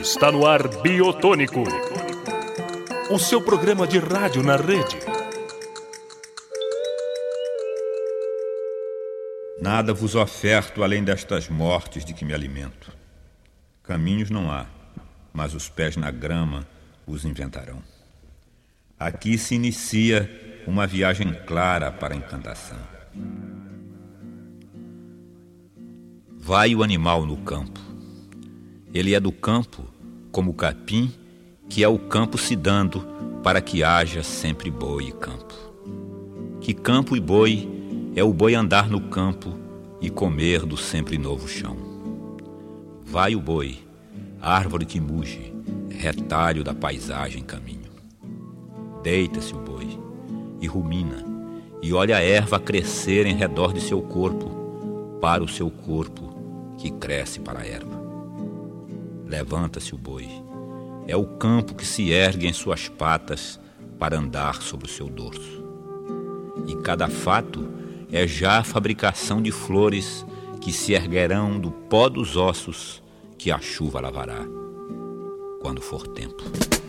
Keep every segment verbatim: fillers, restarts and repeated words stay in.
Está no ar Biotônico, o seu programa de rádio na rede. Nada vos oferto além destas mortes de que me alimento. Caminhos não há, mas os pés na grama os inventarão. Aqui se inicia uma viagem clara para a encantação. Vai o animal no campo. Ele é do campo, como o capim, que é o campo se dando para que haja sempre boi e campo. Que campo e boi é o boi andar no campo e comer do sempre novo chão. Vai o boi, árvore que muge, retalho da paisagem caminho. Deita-se o boi e rumina, e olha a erva crescer em redor de seu corpo, para o seu corpo que cresce para a erva. Levanta-se o boi, é o campo que se ergue em suas patas para andar sobre o seu dorso. E cada fato é já a fabricação de flores que se erguerão do pó dos ossos que a chuva lavará, quando for tempo.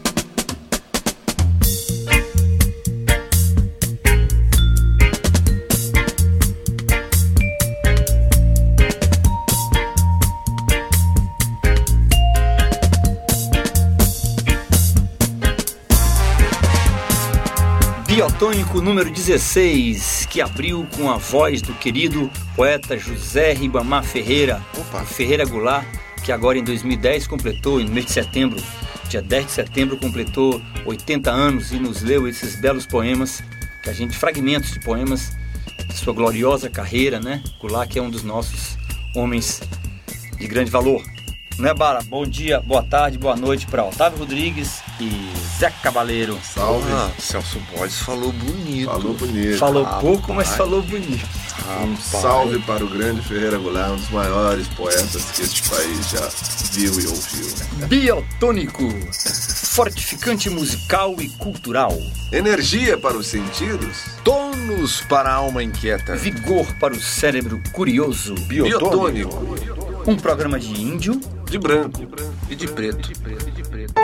Biotônico número dezesseis, que abriu com a voz do querido poeta José Ribamar Ferreira, Opa. Ferreira Goulart, que agora em dois mil e dez completou, no mês de setembro, dia dez de setembro, completou oitenta anos e nos leu esses belos poemas, que a gente, fragmentos de poemas de sua gloriosa carreira, né? Goulart, que é um dos nossos homens de grande valor. Não é, Bara? Bom dia, boa tarde, boa noite para Otávio Rodrigues e Zé Cabaleiro. Salve. Ah, Celso Borges falou bonito. Falou bonito. Falou ah, pouco, pai. mas falou bonito. Ah, um salve para o grande Ferreira Goulart, um dos maiores poetas que este país já viu e ouviu. Biotônico, fortificante musical e cultural. Energia para os sentidos. Tônus para a alma inquieta. Vigor para o cérebro curioso. Biotônico. Um programa de índio, de branco e de preto. De preto, de preto.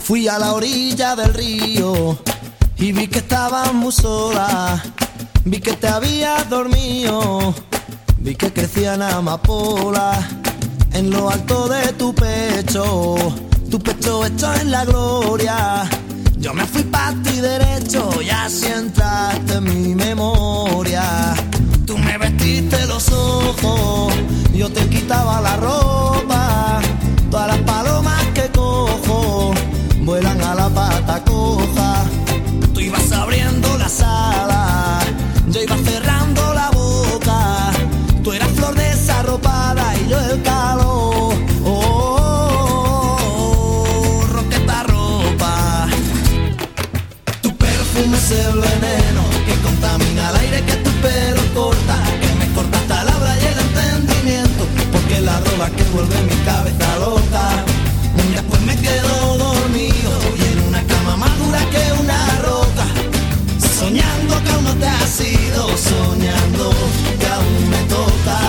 Fui a la orilla del río y vi que estabas muy sola. Vi que te habías dormido, vi que crecían amapolas en lo alto de tu pecho, tu pecho hecho en la gloria. Yo me fui pa' ti derecho y así entraste en mi memoria. Tú me vestiste los ojos, yo te quitaba la ropa. Todas las palomas que cojo vuelan a la pata coja. Tú ibas abriendo las alas, yo iba cerrando la boca. Tú eras flor desarropada y yo el calor. Oh, oh, oh, roqueta ropa. Tu perfume es el veneno que contamina el aire que tu pelo corta, que me corta hasta la habla y el entendimiento, porque la droga que vuelve mi cabeza loca. Después me quedo dormido y en una cama más dura que una roca, soñando que aún no te has ido, soñando que aún me toca.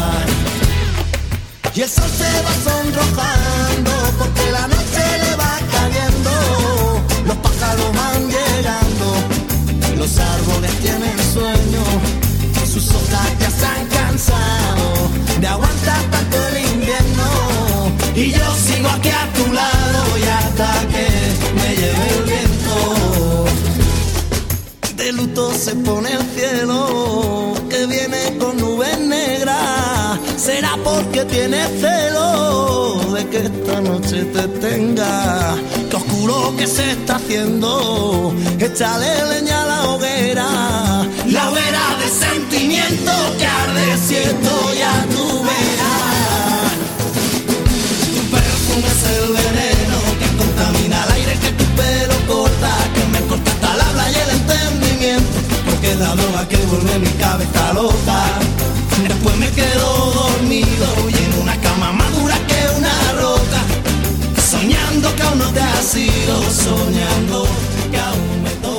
Y el sol se va sonrojando porque la noche le va cayendo. Los pájaros van llegando, los árboles tienen sueño, sus hojas ya se han cansado de aguantar tanto el invierno. Y yo sigo aquí a tu lado y hasta que me lleve el viento. De luto se pone el cielo, que viene con nubes negras. Será porque tiene celo de que esta noche te tenga. Que oscuro que se está haciendo, échale leña a la hoguera. La hoguera de sentimiento que arde siento ya tú verás. Tu perfume es el veneno que contamina el aire que tu pelo corta, que me corta hasta la habla y el entendimiento, porque es la droga que vuelve mi cabeza loca. Después me quedo dormido y en una cama más dura que una roca, soñando que aún no te has ido, soñando que aún me toca.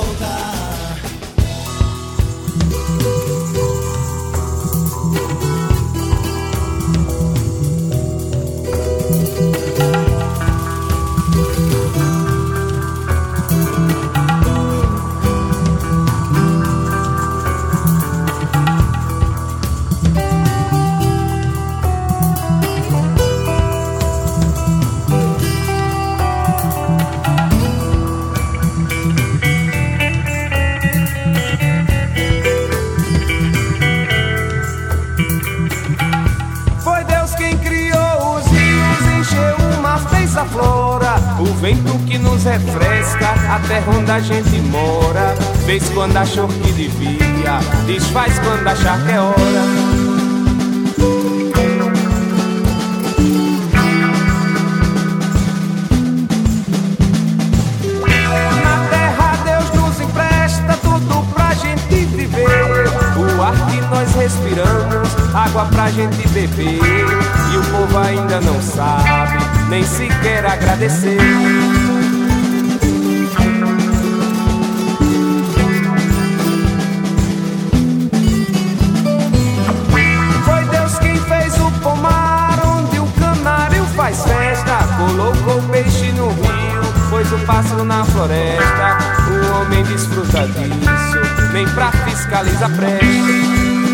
Flora, o vento que nos refresca a terra onde a gente mora. Fez quando achou que devia, desfaz quando achar que é hora. Na terra Deus nos empresta tudo pra gente viver. O ar que nós respiramos, água pra gente beber. E o povo ainda não sabe nem sequer agradecer. Foi Deus quem fez o pomar onde o canário faz festa. Colocou o peixe no rio, pôs o pássaro na floresta. O homem desfruta disso, nem pra fiscalizar presta.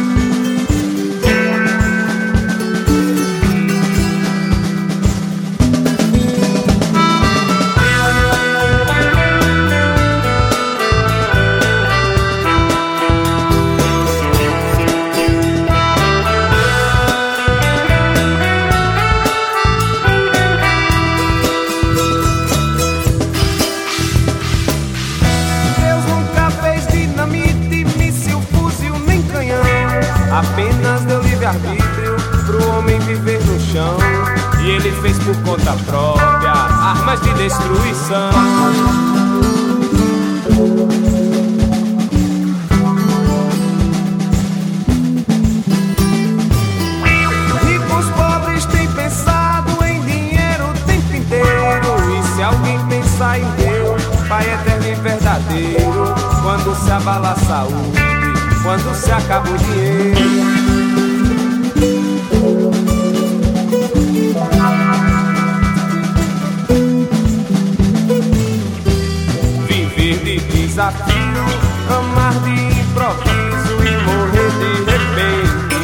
Apenas deu livre-arbítrio pro homem viver no chão. E ele fez por conta própria armas de destruição. Ricos, pobres têm pensado em dinheiro o tempo inteiro. E se alguém pensar em Deus, Pai eterno e verdadeiro, quando se abala a saúde, quando se acaba o dinheiro. desafio, amar de improviso e morrer de repente.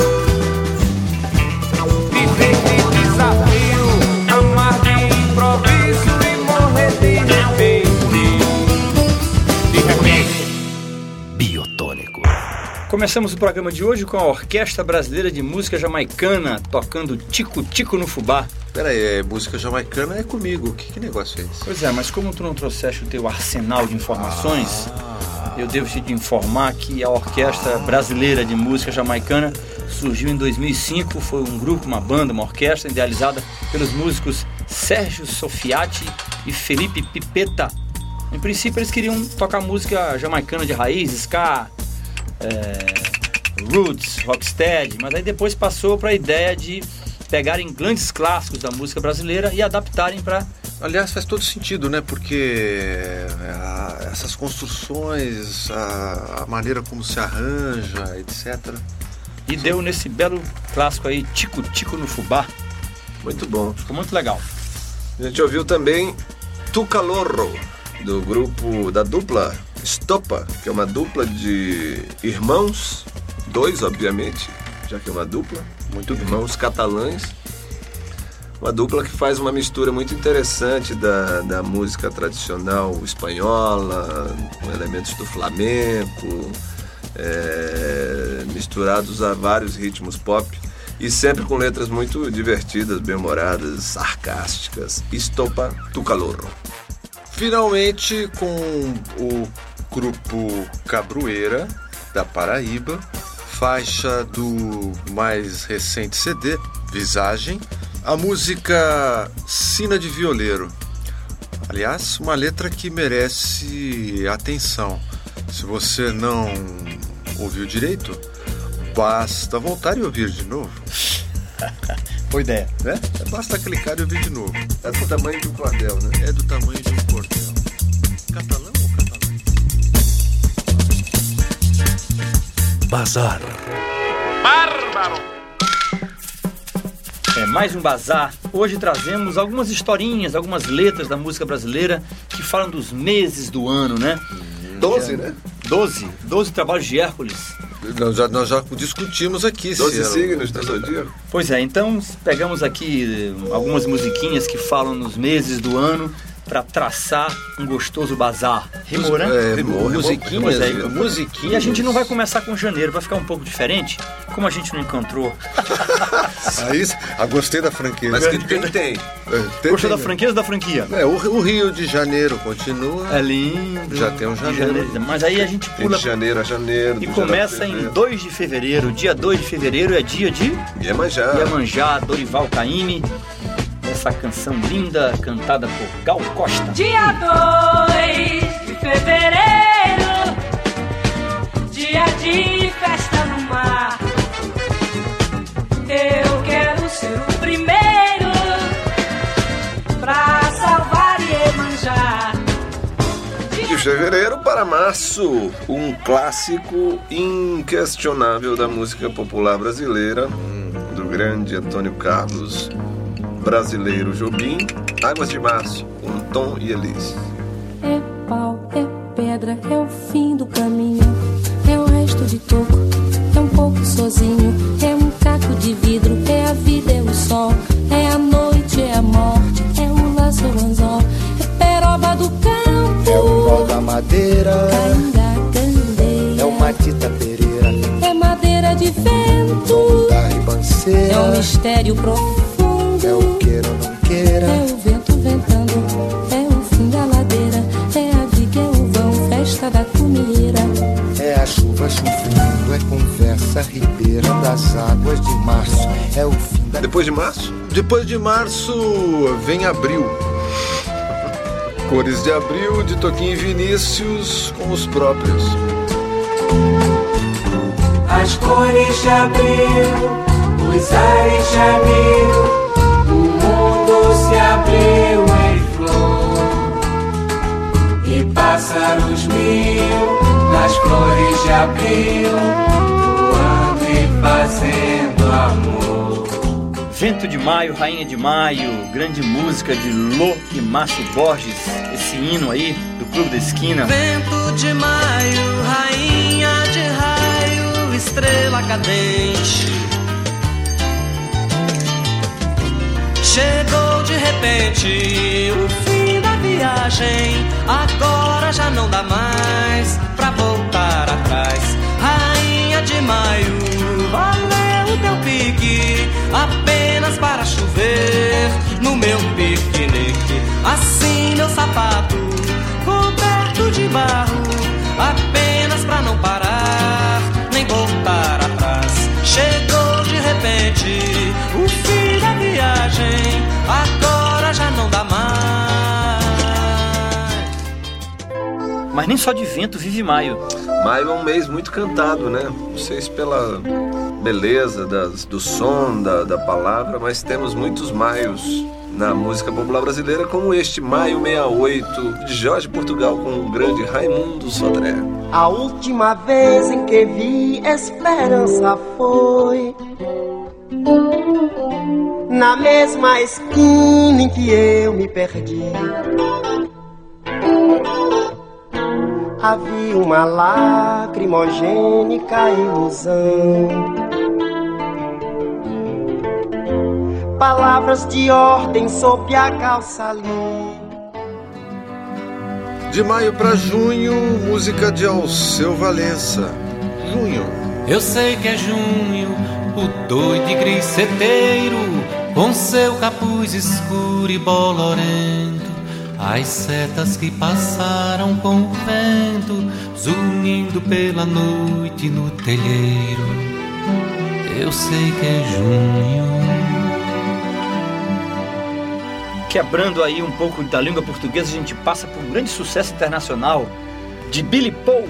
Viver de desafio, amar de improviso e morrer de repente. De repente. Biotônico. Começamos o programa de hoje com a Orquestra Brasileira de Música Jamaicana tocando Tico-Tico no Fubá. Pera aí, música jamaicana é comigo. Que, que negócio é esse? Pois é, mas como tu não trouxeste o teu arsenal de informações, ah. eu devo te informar que a Orquestra Brasileira de Música Jamaicana surgiu em dois mil e cinco. Foi um grupo, uma banda, uma orquestra idealizada pelos músicos Sérgio Sofiati e Felipe Pipeta. Em princípio eles queriam tocar música jamaicana de raiz, ska, é, roots, rocksteady, mas aí depois passou para a ideia de pegarem grandes clássicos da música brasileira e adaptarem para... Aliás, faz todo sentido, né? Porque a, essas construções, a, a maneira como se arranja, etcétera. E Sim. deu nesse belo clássico aí, Tico-Tico no Fubá. Muito bom. Ficou muito legal. A gente ouviu também Tucalorro, do grupo, da dupla Estopa, que é uma dupla de irmãos, dois, obviamente, já que é uma dupla, muito irmãos catalães, uma dupla que faz uma mistura muito interessante da, da música tradicional espanhola, com elementos do flamenco, é, misturados a vários ritmos pop, e sempre com letras muito divertidas, bem-humoradas, sarcásticas. Estopa, Tucalorro. Finalmente, com o grupo Cabroeira, da Paraíba, faixa do mais recente C D, Visagem, a música Sina de Violeiro. Aliás, uma letra que merece atenção. Se você não ouviu direito, basta voltar e ouvir de novo. Boa ideia. Né? Basta clicar e ouvir de novo. É do tamanho de um cordel, né? É do tamanho de um cordel. Catalão ou catalão? Bazar. Bárbaro! É mais um bazar. Hoje trazemos algumas historinhas, algumas letras da música brasileira que falam dos meses do ano, né? Doze, né? Doze. Doze trabalhos de Hércules. Nós já, nós já discutimos aqui. Doze signos do zodíaco. Pois é, então pegamos aqui algumas musiquinhas que falam nos meses do ano para traçar um gostoso bazar. Rimou, né? É, rimou, musiquinhas, é, musiquinhas. E a gente não vai começar com janeiro, vai ficar um pouco diferente, como a gente não encontrou. Aí, ah, gostei da franqueza. Mas que tem, tem. tem Gostou da franqueza ou da franquia? É, o, o Rio de Janeiro continua. É lindo. Já tem um janeiro. janeiro. Mas aí a gente pula... De janeiro a janeiro. E começa em dois de fevereiro. Dia dois de fevereiro é dia de... Iemanjá. Iemanjá, Dorival Caymmi. Essa canção linda, cantada por Gal Costa. Dia dois de fevereiro, dia de festa no mar. Eu quero ser o primeiro pra salvar Iemanjá. De fevereiro para março, um clássico inquestionável da música popular brasileira, do grande Antônio Carlos Brasileiro Jobim, Águas de Março, com Tom e Elis. É pau, é pedra, é o fim do caminho, é o resto de toco, é um pouco sozinho, é um caco de vidro, é a vida, é o sol, é a noite, é a morte, é o laço, o anzol, é peroba do campo, é o pau da madeira, cainga, candeia, é o matita pereira, é madeira de vento, da ribanceira, é um mistério profundo. É o queira ou não queira, é o vento ventando, é o fim da ladeira, é a viga, é o vão, festa da comieira. É a chuva chovendo, é conversa ribeira das águas de março, é o fim da... Depois de março? Depois de março vem abril. Cores de Abril, de Toquinho e Vinícius, com os próprios. As cores de abril, os ares de abril, se abriu em flor e pássaros mil nas flores de abril, voando e fazendo amor. Vento de Maio, Rainha de Maio, grande música de Lô e Márcio Borges, esse hino aí do Clube da Esquina. Vento de maio, rainha de raio, estrela cadente. Chegou de repente o fim da viagem, agora já não dá mais pra voltar atrás. Rainha de maio, valeu o teu pique, apenas para chover no meu piquenique. Assim meu sapato coberto de barro, apenas pra não parar nem voltar atrás. Chegou de repente o fim da viagem, agora já não dá mais. Mas nem só de vento vive maio. Maio é um mês muito cantado, né? Não sei se pela beleza das, do som, da, da palavra, mas temos muitos maios na música popular brasileira, como este Maio sessenta e oito, de Jorge Portugal, com o grande Raimundo Sodré. A última vez em que vi esperança foi na mesma esquina em que eu me perdi. Havia uma lacrimogênica ilusão, palavras de ordem sob a calça ali. De maio pra junho, música de Alceu Valença. Junho. Eu sei que é junho, o doido e griceteiro, com seu capuz escuro e bolorento. As setas que passaram com o vento, zunindo pela noite no telheiro. Eu sei que é junho. Quebrando aí um pouco da língua portuguesa, a gente passa por um grande sucesso internacional de Billy Paul.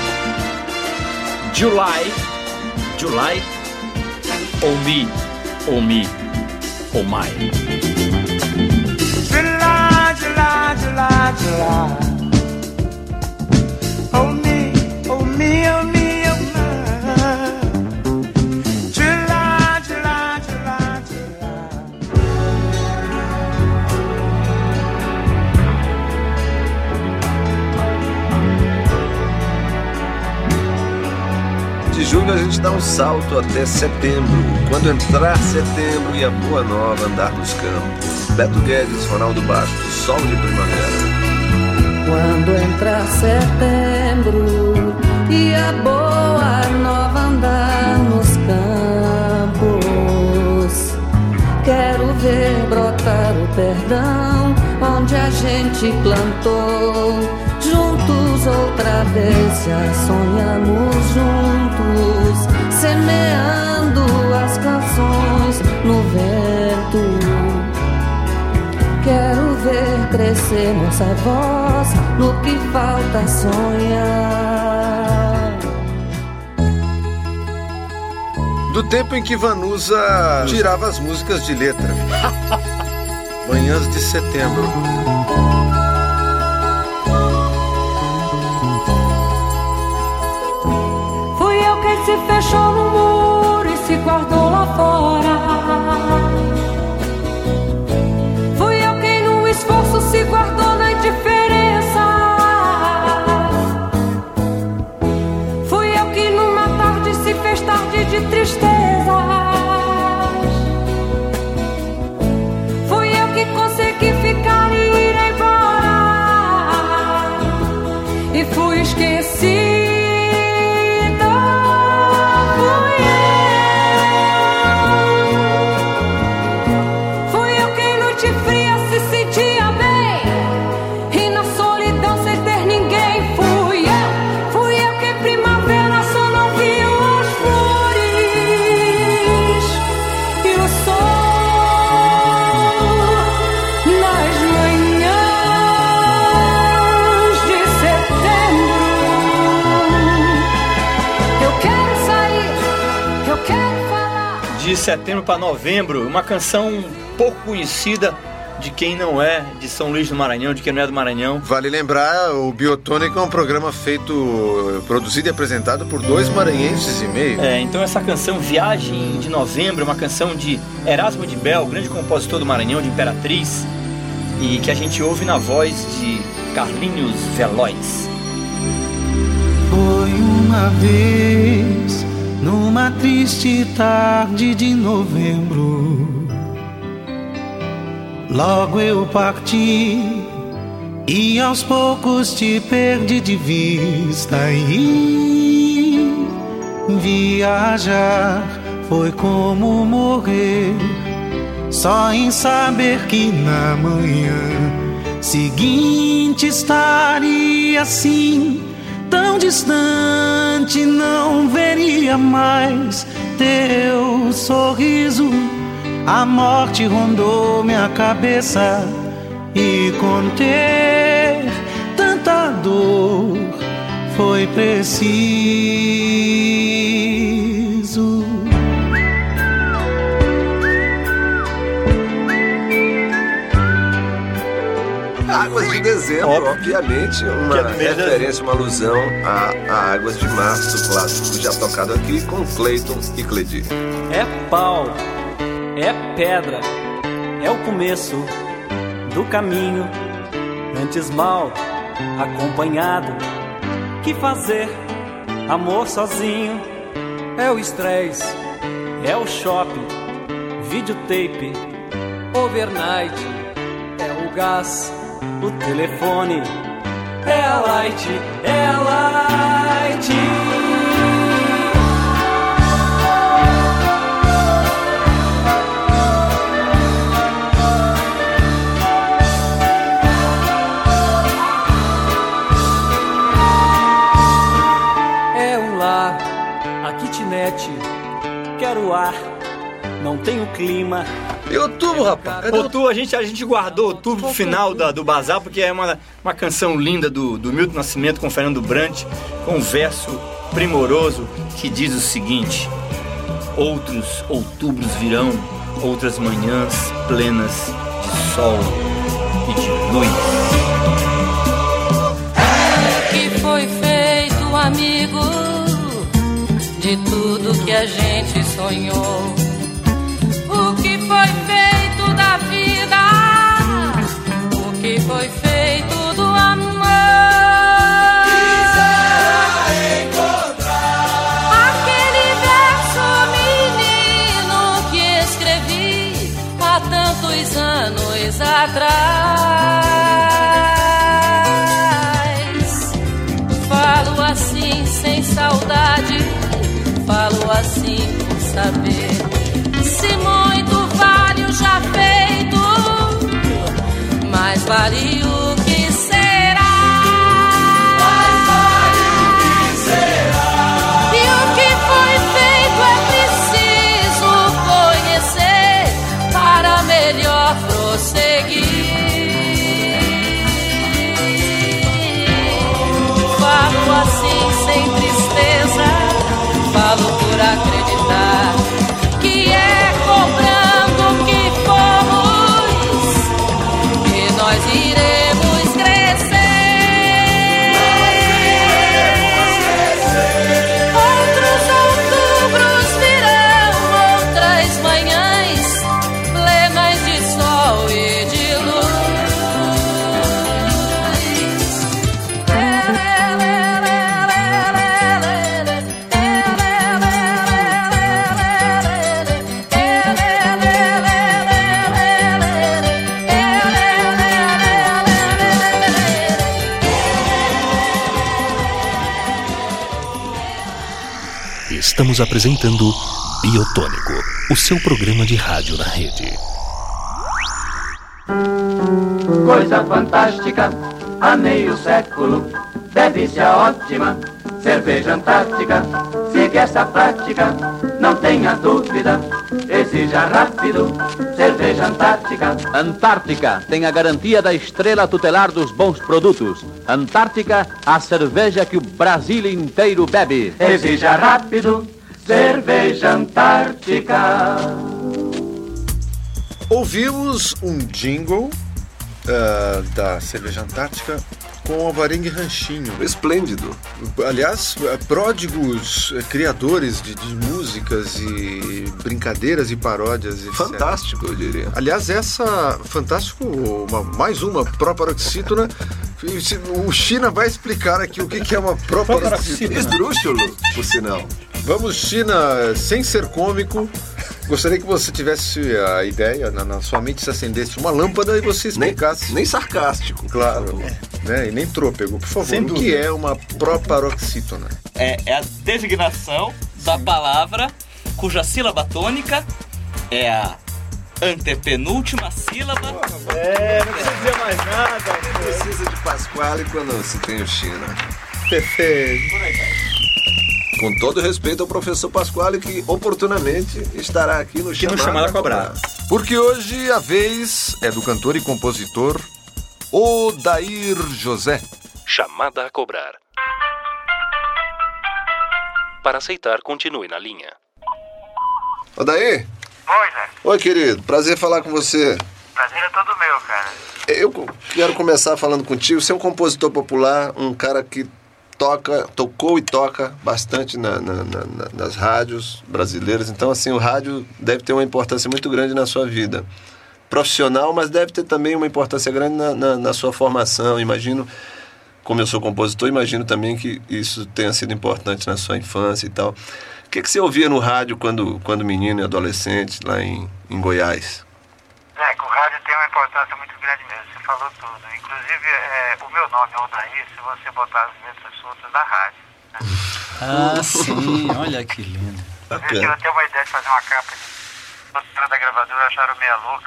July, July, oh me, oh me, oh my. July, July, July, July. Oh me, oh me, oh me, oh my. July, July, July, July. De julho a gente dá um salto até setembro. Quando entrar setembro e a boa nova andar nos campos. Beto Guedes, Ronaldo Bastos, Sol de Primavera. Quando entrar setembro e a boa nova andar nos campos, quero ver brotar o perdão onde a gente plantou. Juntos outra vez já sonhamos juntos, semeando as canções no vento. Quero ver crescer nossa voz no que falta sonhar. Do tempo em que Vanusa tirava as músicas de letra. Manhãs de setembro. Fui eu quem se fechou no muro e se guardou lá fora. Fui eu quem no esforço se guardou na indiferença. Fui eu que numa tarde se fez tarde de tristeza. Fui eu que consegui ficar e ir embora. E fui esquecida. De setembro para novembro, uma canção pouco conhecida de quem não é de São Luís do Maranhão, de quem não é do Maranhão. Vale lembrar, o Biotônico é um programa feito, produzido e apresentado por dois maranhenses e meio. É, então essa canção Viagem de Novembro é uma canção de Erasmo de Bel, grande compositor do Maranhão, de Imperatriz, e que a gente ouve na voz de Carlinhos Veloz. Foi uma vez, numa triste tarde de novembro, logo eu parti e aos poucos te perdi de vista. E viajar foi como morrer, só em saber que na manhã seguinte estaria assim, tão distante, não veria mais teu sorriso. A morte rondou minha cabeça e conter tanta dor foi preciso. Águas de Dezembro, Óbvio. obviamente, uma é referência, uma alusão a, a Águas de Março, clássico já tocado aqui com Cleiton e Cledi. É pau, é pedra, é o começo do caminho, antes mal acompanhado. Que fazer, amor sozinho? É o estresse, é o shopping, videotape, overnight, é o gás, o telefone, é a light, é a light. É um lar, a kitnet, quero ar, não tenho clima. E o tubo, rapaz? O tubo, a gente, a gente guardou o tubo pro final da, do Bazar, porque é uma, uma canção linda do, do Milton Nascimento com Fernando Brant, com um verso primoroso que diz o seguinte: outros outubros virão, outras manhãs plenas de sol e de luz. É que foi feito, amigo, de tudo que a gente sonhou. O que foi feito da vida, o que foi feito do amor. Quisera encontrar aquele verso menino que escrevi há tantos anos atrás. Falo assim sem saudade, falo assim por saber. Se muito vale o já feito, mais vale o que será. Mais vale o que será. E o que foi feito é preciso conhecer para melhor prosseguir. Falo assim sem tristeza, falo por acreditar que é comprando o que fomos que nós iremos crescer. Outros outubros virão, outras manhãs plenas de sol e de Estamos apresentando Biotônico, o seu programa de rádio na rede. Coisa fantástica, há meio século, delícia ótima, cerveja antártica. Siga essa prática, não tenha dúvida, exija rápido, cerveja antártica. Antártica tem a garantia da estrela tutelar dos bons produtos. Antártica, a cerveja que o Brasil inteiro bebe. Exija rápido, cerveja antártica. Ouvimos um jingle uh, da Cerveja Antártica com Alvarengue Ranchinho. Esplêndido. Aliás, pródigos criadores de, de músicas e brincadeiras e paródias. Etcétera. Fantástico, eu diria. Aliás, essa... Fantástico, uma, mais uma proparoxítona. O China vai explicar aqui o que é uma proparoxítona. Esdrúxulo, por sinal. Vamos, China, sem ser cômico. Gostaria que você tivesse a ideia, na, na sua mente se acendesse uma lâmpada e você explicasse. Nem, nem sarcástico. Claro. É. Né? E nem trôpego. Por favor, o que é uma proparoxítona? É, é a designação da palavra cuja sílaba tônica é a antepenúltima sílaba. É, não precisa dizer mais nada. Não precisa de Pasquale quando se tem o China. Perfeito. Por aí, vai. Com todo respeito ao professor Pasquale, que oportunamente estará aqui no Chamada, chamada a Cobrar. Porque hoje a vez é do cantor e compositor Odair José. Chamada a Cobrar. Para aceitar, continue na linha. Odair? Oi, Zé. Oi, querido. Prazer falar com você. Prazer é todo meu, cara. Eu quero começar falando contigo. Você é um compositor popular, um cara que toca, tocou e toca bastante na, na, na, nas rádios brasileiras. Então, assim, o rádio deve ter uma importância muito grande na sua vida profissional, mas deve ter também uma importância grande na, na, na sua formação. Imagino, como eu sou compositor, imagino também que isso tenha sido importante na sua infância e tal. O que, que você ouvia no rádio quando, quando menino e adolescente, lá em, em Goiás? É, que o rádio tem uma importância muito grande mesmo, você falou tudo. Inclusive, é, o meu nome é Odair, se você botar as letras soltas da rádio. Né? Ah, sim, olha que lindo. Eu tive até uma ideia de fazer uma capa de os caras da gravadora acharam meia louca.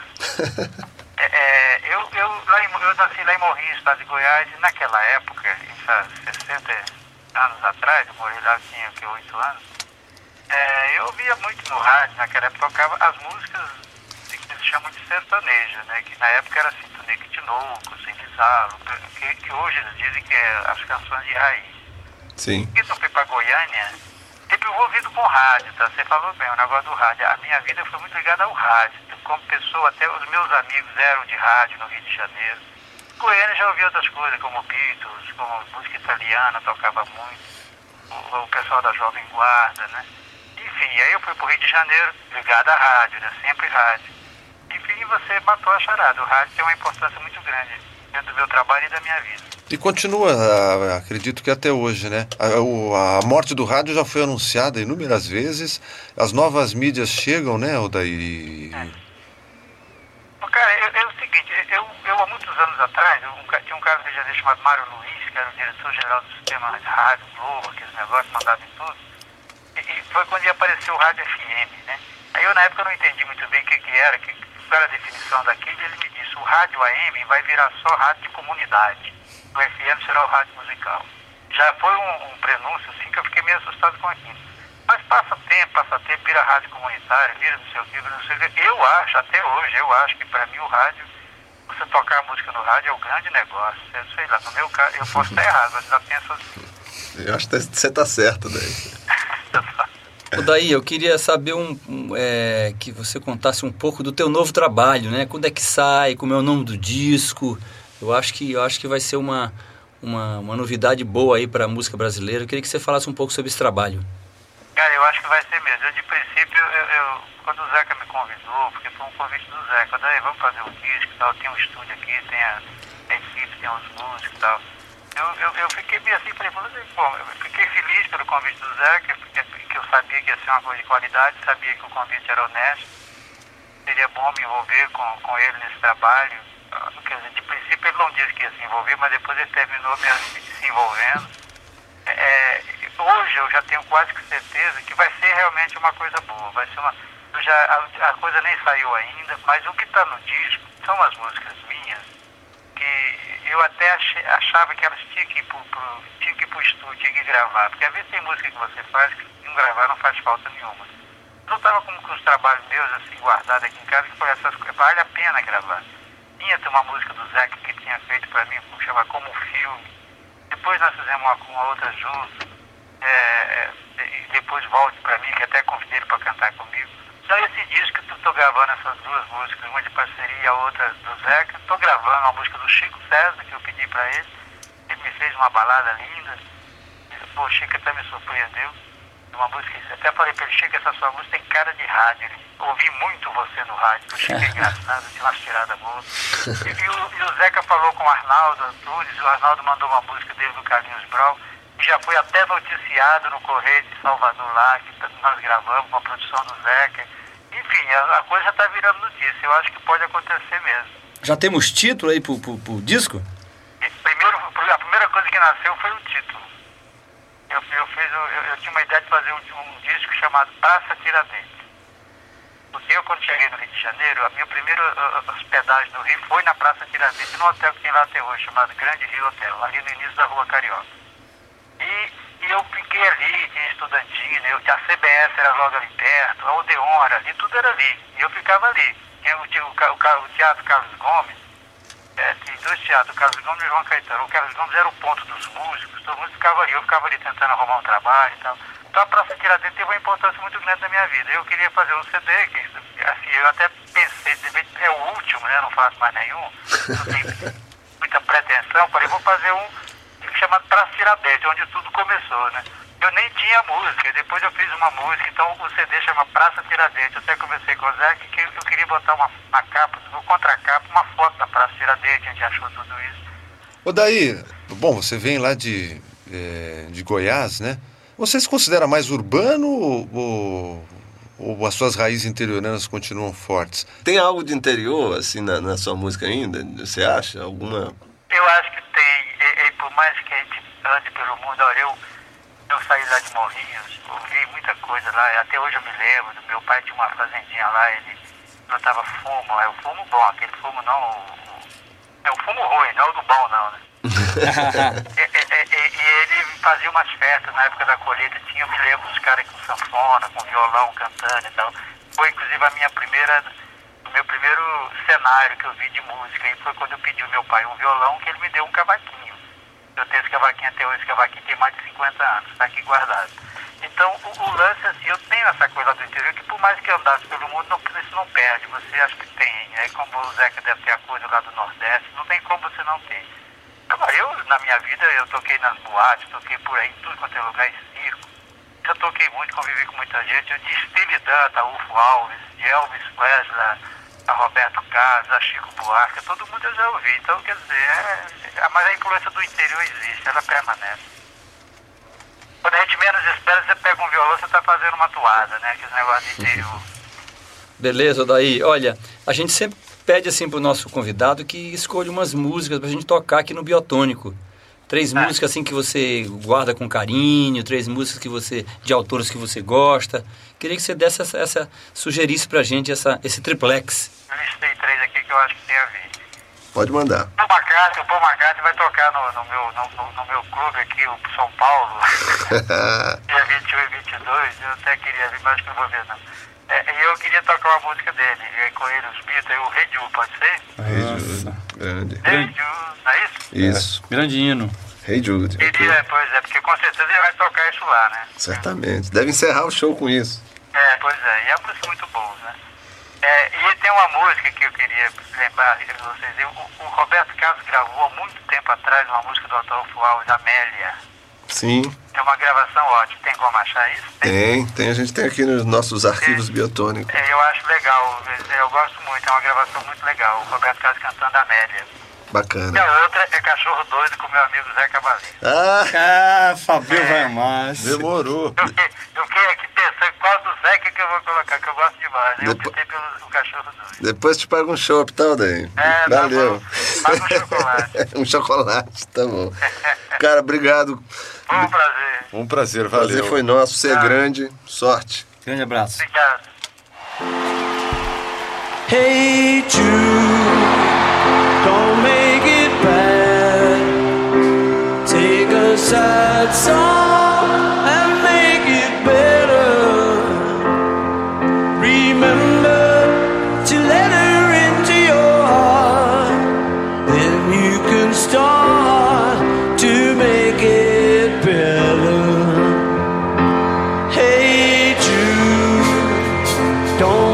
é, é, eu, eu, lá em, eu nasci lá em Morrinhos, estado de Goiás, e naquela época, em sessenta anos atrás, eu morei lá, tinha que oito anos, é, eu ouvia muito no rádio, naquela época tocava as músicas que eles chamam de sertaneja, né? Que na época era assim, Tonico Tinoco, Sindizalo, que, que hoje eles dizem que é as canções de raiz. Sim. E eu fui pra Goiânia, sempre envolvido com rádio, tá? Você falou bem, o negócio do rádio. A minha vida foi muito ligada ao rádio. Como pessoa, até os meus amigos eram de rádio no Rio de Janeiro. Goiânia já ouvi outras coisas, como Beatles, como música italiana, tocava muito. O, o pessoal da Jovem Guarda, né? Enfim, aí eu fui pro Rio de Janeiro ligado à rádio, né? Sempre rádio. Enfim, você matou a charada. O rádio tem uma importância muito grande dentro do meu trabalho e da minha vida. E continua, acredito que até hoje, né? A, a morte do rádio já foi anunciada inúmeras vezes. As novas mídias chegam, né, Odair? É. Cara, é, é o seguinte, eu, eu há muitos anos atrás, eu, um, tinha um cara no Rio de Janeiro chamado Mário Luiz, que era o diretor-geral do sistema de rádio, Globo, aqueles negócios, mandava em tudo. E, e foi quando ia aparecer o rádio F M, né? Aí eu, na época, não entendi muito bem o que, que era, que, qual era a definição daquilo, e ele me disse, o rádio A M vai virar só rádio de comunidade. O F M será o rádio musical. Já foi um, um prenúncio, assim, que eu fiquei meio assustado com aquilo. Mas passa tempo, passa tempo, vira rádio comunitária, vira não sei o que, vira não sei o que. Eu acho, até hoje, eu acho que para mim o rádio, você tocar a música no rádio é um grande negócio. Eu sei lá, no meu caso, eu posso estar errado, mas já penso assim. Eu acho que você está certo, daí. Daí, eu queria saber um, um, é, que você contasse um pouco do teu novo trabalho, né? Quando é que sai, como é o nome do disco? Eu acho que, eu acho que vai ser uma, uma, uma novidade boa aí para a música brasileira. Eu queria que você falasse um pouco sobre esse trabalho. Cara, eu acho que vai ser mesmo. Eu, de princípio, eu, eu, quando o Zeca me convidou, porque foi um convite do Zeca, daí vamos fazer um disco e tal, tem um estúdio aqui, tem a, a equipe, tem os músicos e tal. Eu, eu, eu fiquei meio assim, falei, bom, eu fiquei feliz pelo convite do Zeca, porque, porque eu sabia que ia ser uma coisa de qualidade, sabia que o convite era honesto, seria bom me envolver com, com ele nesse trabalho. Quer dizer, de princípio ele não disse que ia se envolver, mas depois ele terminou me, se envolvendo. É, hoje eu já tenho quase que certeza que vai ser realmente uma coisa boa, vai ser uma, eu já, a, a coisa nem saiu ainda, mas o que está no disco são as músicas minhas, que eu até achei, achava que elas tinham que ir pro, pro, tinham que ir pro estúdio, tinham que gravar, porque às vezes tem música que você faz que não gravar não faz falta nenhuma. Eu estava com, com os trabalhos meus assim guardados aqui em casa, que foi essas coisas, vale a pena gravar. Tinha uma música do Zeca que tinha feito para mim, que chama Como um Filme. Depois nós fizemos uma, uma outra junto, é, e depois Volte para Mim, que até convidei ele para cantar comigo. Então esse disco que eu tô gravando essas duas músicas, uma de parceria e a outra do Zeca, tô gravando uma música do Chico César, que eu pedi pra ele. Ele me fez uma balada linda. Pô, o Chico até me surpreendeu. Uma música, até falei pra ele, Chico, essa sua música tem cara de rádio. Ele, ouvi muito você no rádio, o Chico é engraçado, tem umas tiradas boas. E, e, o, e o Zeca falou com o Arnaldo Antunes, o Arnaldo mandou uma música dele do Carlinhos Brau, que já foi até noticiado no Correio de Salvador lá, que nós gravamos com a produção do Zeca. Enfim, a, a coisa já tá virando notícia, eu acho que pode acontecer mesmo. Já temos título aí pro, pro, pro disco? E primeiro, a primeira coisa que nasceu foi o título. Eu, eu, fiz, eu, eu tinha uma ideia de fazer um, um disco chamado Praça Tiradentes. Porque eu, quando cheguei no Rio de Janeiro, a minha primeira uh, hospedagem no Rio foi na Praça Tiradentes, num hotel que tem lá até hoje, chamado Grande Rio Hotel, ali no início da Rua Carioca. E, e eu fiquei ali, tinha estudantina, eu, a C B S era logo ali perto, a Odeon era ali, tudo era ali. E eu ficava ali. Tinha o, o, o, o Teatro Carlos Gomes, é, tem dois teatros, o Carlos Gomes e o João Caetano. O Carlos Gomes era o ponto dos músicos, todo mundo ficava ali, eu ficava ali tentando arrumar um trabalho e tal. Então a Praça Tiradentes teve uma importância muito grande na minha vida. Eu queria fazer um C D, que assim, eu até pensei, de repente é o último, né? Não faço mais nenhum, não tenho muita pretensão. Falei, vou fazer um chamado Praça Tiradentes, onde tudo começou, né? Eu nem tinha música, depois eu fiz uma música, então o C D chama Praça Tiradentes. Eu até conversei com o Zé que eu queria botar uma, uma capa, no contracapa, uma foto da Praça Tiradentes, a gente achou tudo isso. Ô daí, bom, você vem lá de, é, de Goiás, né? Você se considera mais urbano ou, ou as suas raízes interioranas continuam fortes? Tem algo de interior, assim, na, na sua música ainda? Você acha? Alguma... Eu acho que tem, e, e por mais que a gente ande pelo mundo, olha, eu, eu saí lá de Morrinhos, ouvi muita coisa lá, até hoje eu me lembro, meu pai tinha uma fazendinha lá, ele plantava fumo, é o fumo bom, aquele fumo não, o, é o fumo ruim, não é o do bom não, né? e, e, e, e ele fazia umas festas na época da colheita, tinha, eu me lembro, os caras com sanfona, com violão, cantando e tal. Foi inclusive a minha primeira, o meu primeiro cenário que eu vi de música, e foi quando eu pedi ao meu pai um violão, que ele me deu um cavaquinho. Eu tenho esse cavaquinho até hoje, esse cavaquinho tem mais de cinquenta anos, está aqui guardado. Então o, o lance, assim, eu tenho essa coisa do interior, que por mais que eu andasse pelo mundo, não, isso não perde, você acha que tem, é como o Zeca deve ter a coisa lá do Nordeste, não tem como você não ter. Agora, eu, na minha vida, eu toquei nas boates, toquei por aí, em tudo quanto é lugar, em circo. Eu toquei muito, convivi com muita gente, eu de Steely Dan, a Ufo Alves, de Elvis Presley, a Roberto Carlos, a Chico Buarque, todo mundo eu já ouvi. Então, quer dizer, é, é, mas a influência do interior existe, ela permanece. Quando a gente menos espera, você pega um violão, você está fazendo uma toada, né? Aquele negócio de interior. Beleza, daí, olha, a gente sempre pede assim pro nosso convidado que escolha umas músicas pra gente tocar aqui no Biotônico. Três ah. músicas assim que você guarda com carinho, três músicas que você, de autores que você gosta. Queria que você desse essa, essa sugerisse pra gente essa, esse triplex. Eu listei três aqui que eu acho que tem a ver. Pode mandar. O Paul McCartney, o Paul McCartney vai tocar no, no, meu, no, no meu clube aqui, o São Paulo, dia vinte e um e vinte e dois. Eu até queria vir, mas acho que não vou ver não. É, e eu queria tocar uma música dele, e com ele, os Beatles, o Rei Jude, pode ser? Rei Jude, grande. Rei Jude, não é isso? Isso. É, grande hino. Rei Jude. Okay. É, pois é, porque com certeza ele vai tocar isso lá, né? Certamente. Deve encerrar o show com isso. É, pois é, e é uma música muito boa, né? É, e tem uma música que eu queria lembrar de vocês, o, o Roberto Carlos gravou há muito tempo atrás uma música do Adolfo Alves, Amélia. Sim. É uma gravação ótima. Tem como achar isso? Tem, tem. A gente tem aqui nos nossos arquivos é, biotônicos. É, eu acho legal. Eu gosto muito. É uma gravação muito legal. O Roberto Carlos cantando Amélia. Bacana. E a outra é Cachorro Doido com meu amigo Zé Cavalinho. Ah, ah Fabio é, vai mais. Demorou. Eu fiquei, eu fiquei aqui pensando qual do Zé que eu vou colocar, que eu gosto demais. Eu Depo... optei pelo o Cachorro Doido. Depois te pago um chopp, tá, daí? É, valeu. Tá bom. Paga um chocolate. um chocolate, tá bom. Cara, obrigado. Foi um prazer. Um prazer, valeu. Prazer foi nosso, ser ah. grande, sorte. Grande abraço. Obrigado. Hey Jude, don't make it bad. Take a sad song and make it better. Remember to let her into your heart. Then you can start to make it better. Hey Jude, don't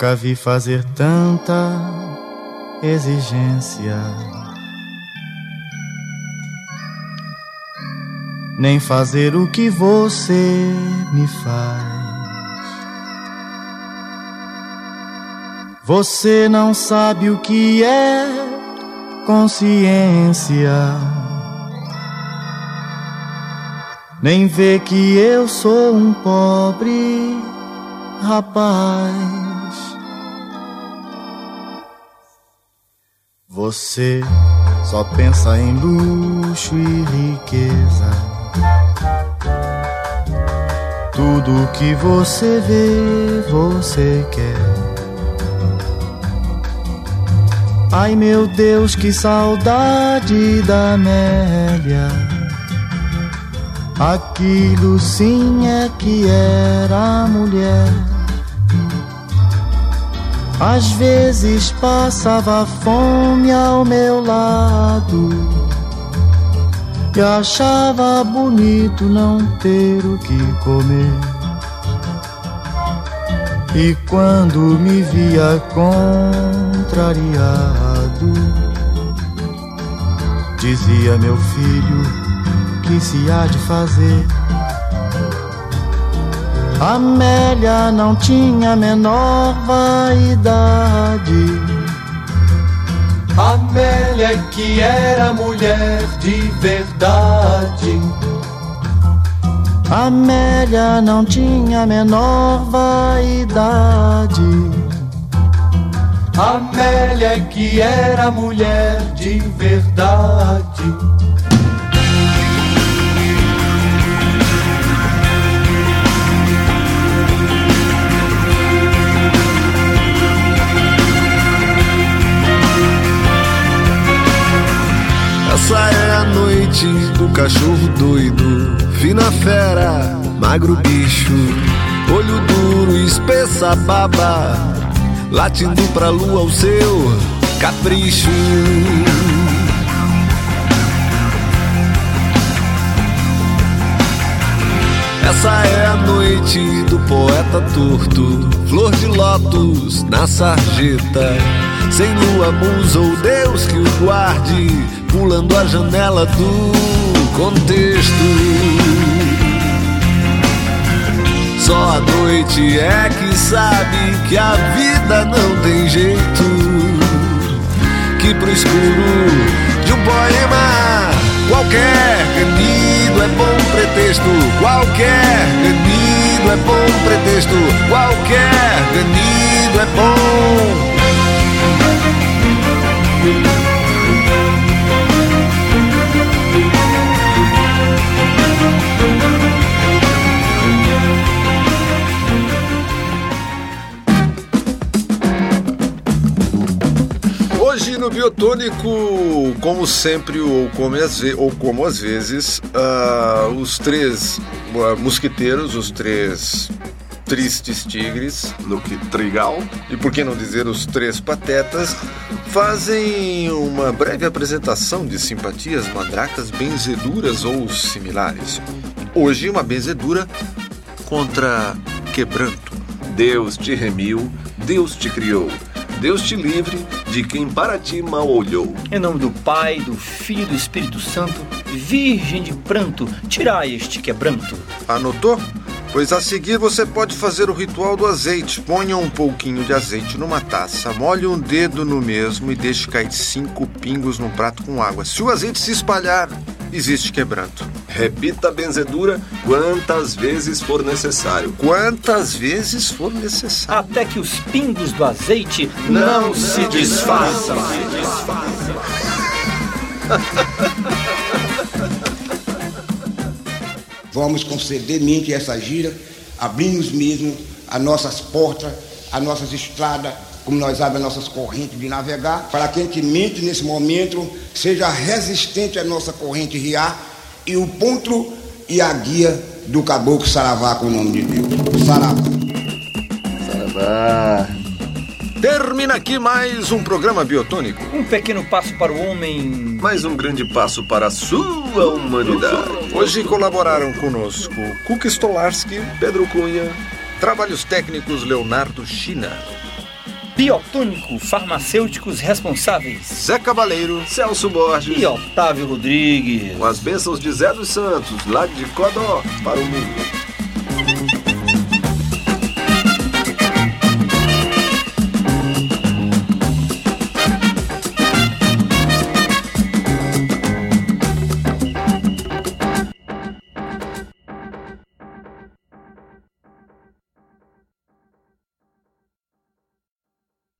nunca vi fazer tanta exigência, nem fazer o que você me faz. Você não sabe o que é consciência, nem vê que eu sou um pobre rapaz. Você só pensa em luxo e riqueza. Tudo que você vê, você quer. Ai meu Deus, que saudade da Amélia. Aquilo sim é que era mulher. Às vezes passava fome ao meu lado e achava bonito não ter o que comer. E quando me via contrariado, dizia: meu filho, que se há de fazer? Amélia não tinha a menor vaidade. Amélia que era mulher de verdade. Amélia não tinha a menor vaidade. Amélia que era mulher de verdade. Essa é a noite do cachorro doido, fina fera, magro bicho, olho duro, espessa baba, latindo pra lua o seu capricho. Essa é a noite do poeta torto, flor de lótus na sarjeta, sem lua, musa ou Deus que o guarde, pulando a janela do contexto. Só a noite é que sabe que a vida não tem jeito, que pro escuro de um poema qualquer ganido é bom pretexto, qualquer ganido é bom pretexto, qualquer ganido é bom. Hoje no Biotônico, como sempre, ou como às, ve- ou como às vezes, uh, os três uh, mosquiteiros, os três tristes tigres, Luke Trigal, e por que não dizer os três patetas, fazem uma breve apresentação de simpatias, madracas, benzeduras ou similares. Hoje uma benzedura contra quebranto. Deus te remiu, Deus te criou, Deus te livre de quem para ti mal olhou. Em nome do Pai, do Filho e do Espírito Santo, Virgem de pranto, tirai este quebranto. Anotou? Pois a seguir você pode fazer o ritual do azeite. Ponha um pouquinho de azeite numa taça, molhe um dedo no mesmo e deixe cair cinco pingos num prato com água. Se o azeite se espalhar, existe quebranto. Repita a benzedura quantas vezes for necessário. Quantas vezes for necessário. Até que os pingos do azeite não, não se desfaçam. Vamos concedermente essa gira, abrimos mesmo as nossas portas, as nossas estradas, como nós abrimos as nossas correntes de navegar, para que a gente mente nesse momento seja resistente à nossa corrente riar e o ponto e a guia do caboclo Saravá, com o nome de Deus. Saravá. Saravá. Termina aqui mais um programa biotônico. Um pequeno passo para o homem, mais um grande passo para a sua humanidade. Hoje colaboraram conosco Cuca Stolarski, Pedro Cunha, trabalhos técnicos Leonardo China. Biotônico Farmacêuticos Responsáveis, Zé Cabaleiro, Celso Borges e Otávio Rodrigues. Com as bênçãos de Zé dos Santos, lá de Codó, para o mundo.